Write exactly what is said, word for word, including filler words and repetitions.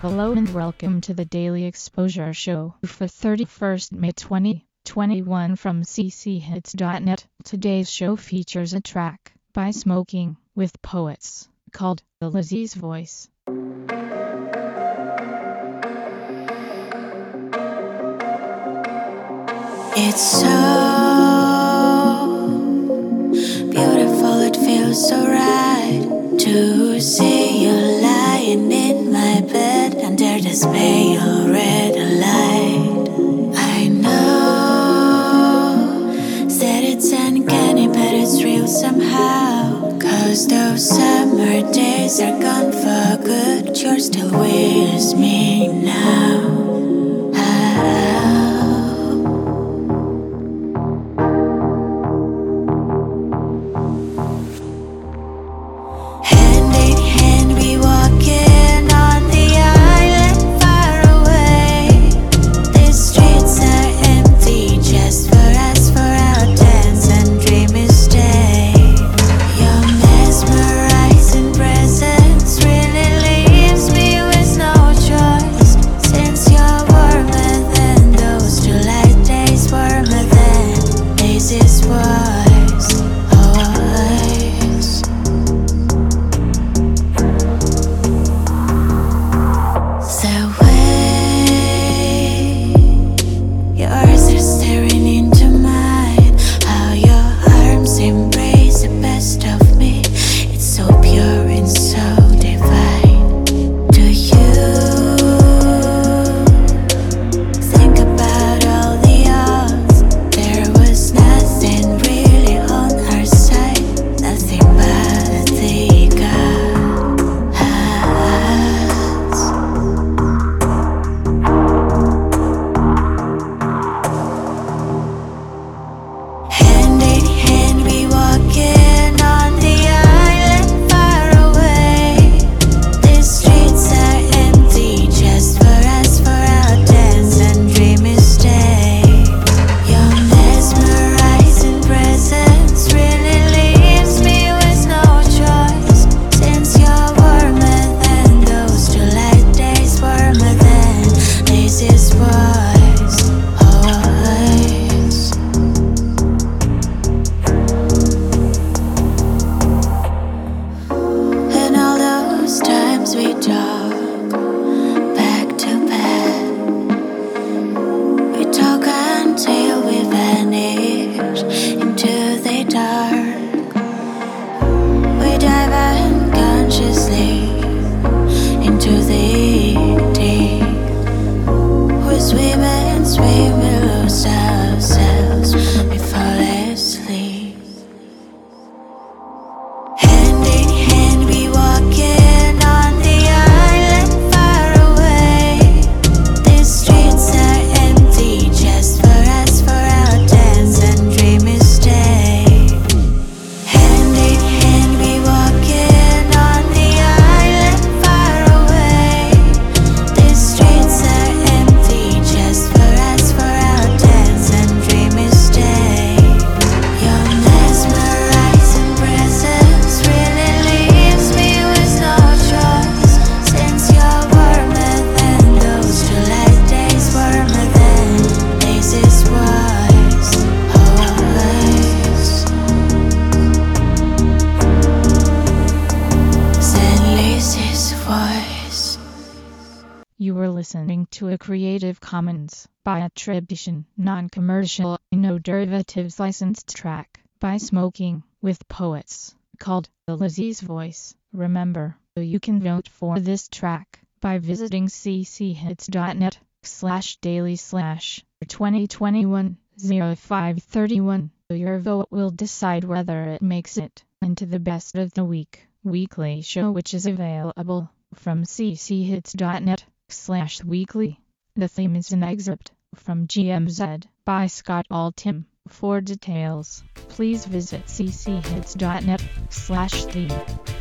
Hello and welcome to the Daily Exposure Show for thirty-first May twenty twenty-one from c c hits dot net. Today's show features a track by Smoking with Poets called The Lizzie's Voice. It's so beautiful, it feels so right to see you lying in my bed under this pale red light. I know, said it's uncanny, but it's real somehow. Cause those summer days are gone for good, but you're still with me now. You were listening to a Creative Commons by attribution, non-commercial, no derivatives licensed track by Smoking with Poets called The Lizzie's Voice. Remember, you can vote for this track by visiting c c hits dot net slash daily slash twenty twenty-one oh five thirty-one. Your vote will decide whether it makes it into the best of the week weekly show, which is available from c c hits dot net slash weekly. The theme is an excerpt from G M Z by Scott Altham. For details, please visit c c hits dot net slash theme.